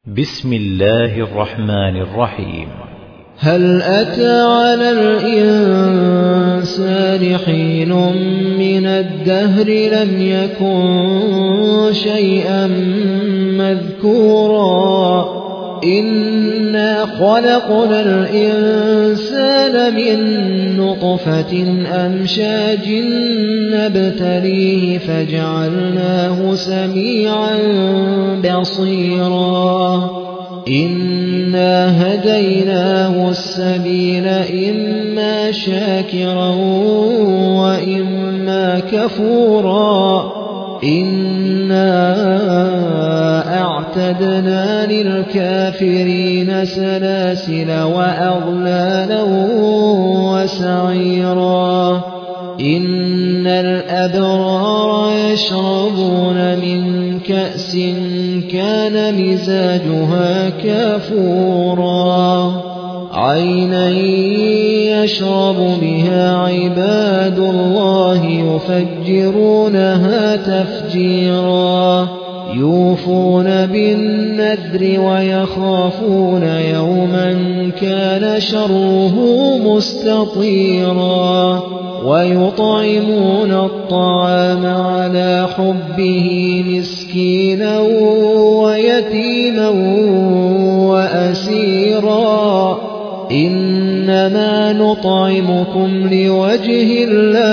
بسم الله الرحمن الرحيم. هل أتى على الإنسان حين من الدهر لم يكن شيئا مذكورا إنا خلقنا الإنسان من نطفة أمشاج نبتليه فجعلناه سميعا بصيرا إنا هديناه السبيل إما شاكرا وإما كفورا إنا أعتدنا للكافرين سلاسل وأغلالا وسعيرا إن الأبرار يشربون من كأس كان مزاجها كافورا عينا يشرب بها عباد الله يفجرونها تفجيرا يوفون بالنذر ويخافون يوما كان شره مستطيرا ويطعمون الطعام على حبه مسكينا ويتيما وأسيرا إنما نطعمكم لوجه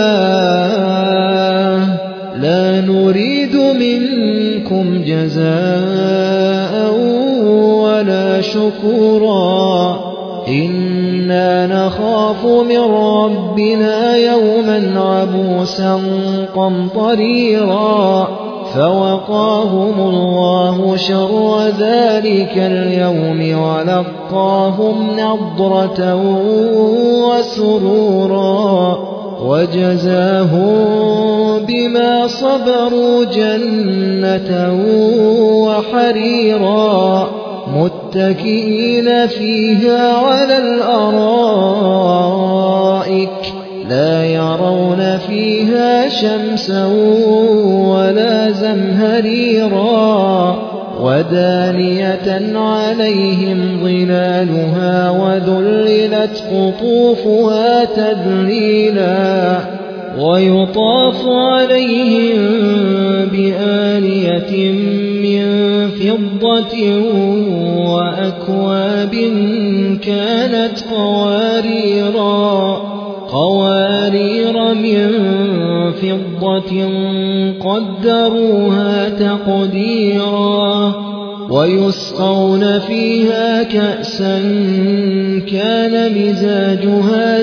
الله لا نريد منكم جزاء ولا شكورا إنا نخاف من ربنا يوما عبوسا قمطريرا فوقاهم الله شر ذلك اليوم ولقاهم نضرة وسرورا وجزاهم بما صبروا جنة وحريرا متكئين فيها على الأرائك لا يرون فيها شمسا ولا زمهريرا ودانية عليهم ظلالها وذللت قطوفها تذليلا ويطاف عليهم بآنية من فضة وأكواب كانت قوارير من فضة قدروها تقديرا ويسقون فيها كأسا كان مزاجها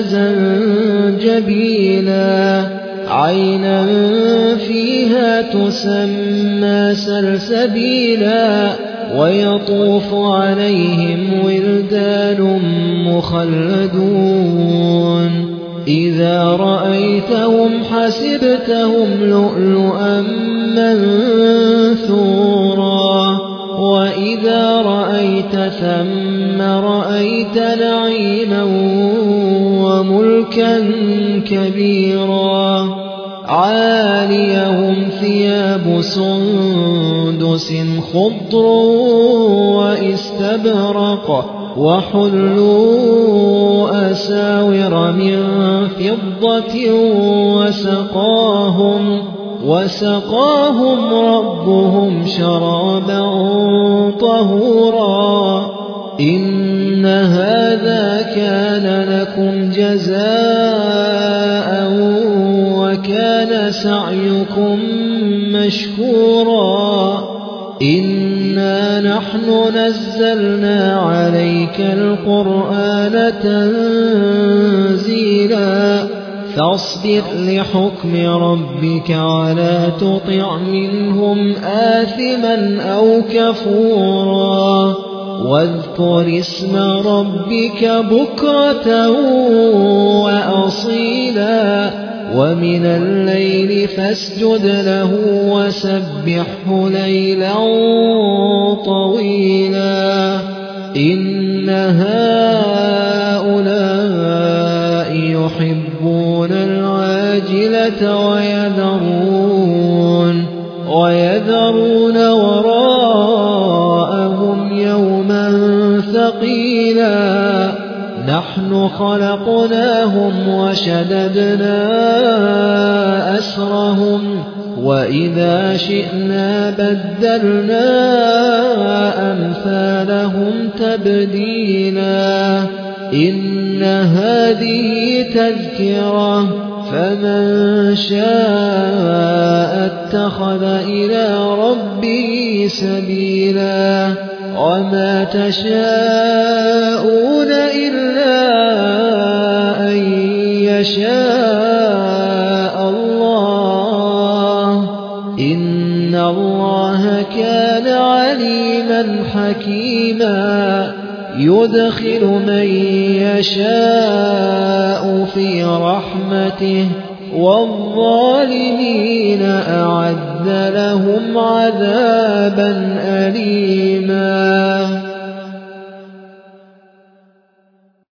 زنجبيلا عينا فيها تسمى سلسبيلا ويطوف عليهم ولدان مخلدون إذا رأيتهم حسبتهم لؤلؤا منثورا وإذا رأيت ثم رأيت نعيما وملكا كبيرا عاليهم ثياب سندس خضر واستبرق وحلوا أساور من فضة وسقاهم ربهم شرابا طهورا إن هذا كان لكم جزاء وكان سعيكم مشكورا إنا نحن نزلنا عليك القرآن تنزيلا فاصبر لحكم ربك ولا تطع منهم آثما أو كفورا واذكر اسم ربك بكرة وأصيلا ومن الليل فاسجد له وسبحه ليلا طويلا إن هؤلاء يحبون العاجلة ويذرون وراءهم يوما قيلا نحن خلقناهم وشددنا أسرهم وإذا شئنا بدلنا أمثالهم تبديلا إن هذه تذكرة فمن شاء اتخذ إلى ربه سبيلا وما تشاءون إلا أن يشاء الله إن الله كان عليما حكيما يدخل من يشاء في رحمته والظالمين أعد لهم عذابا أليما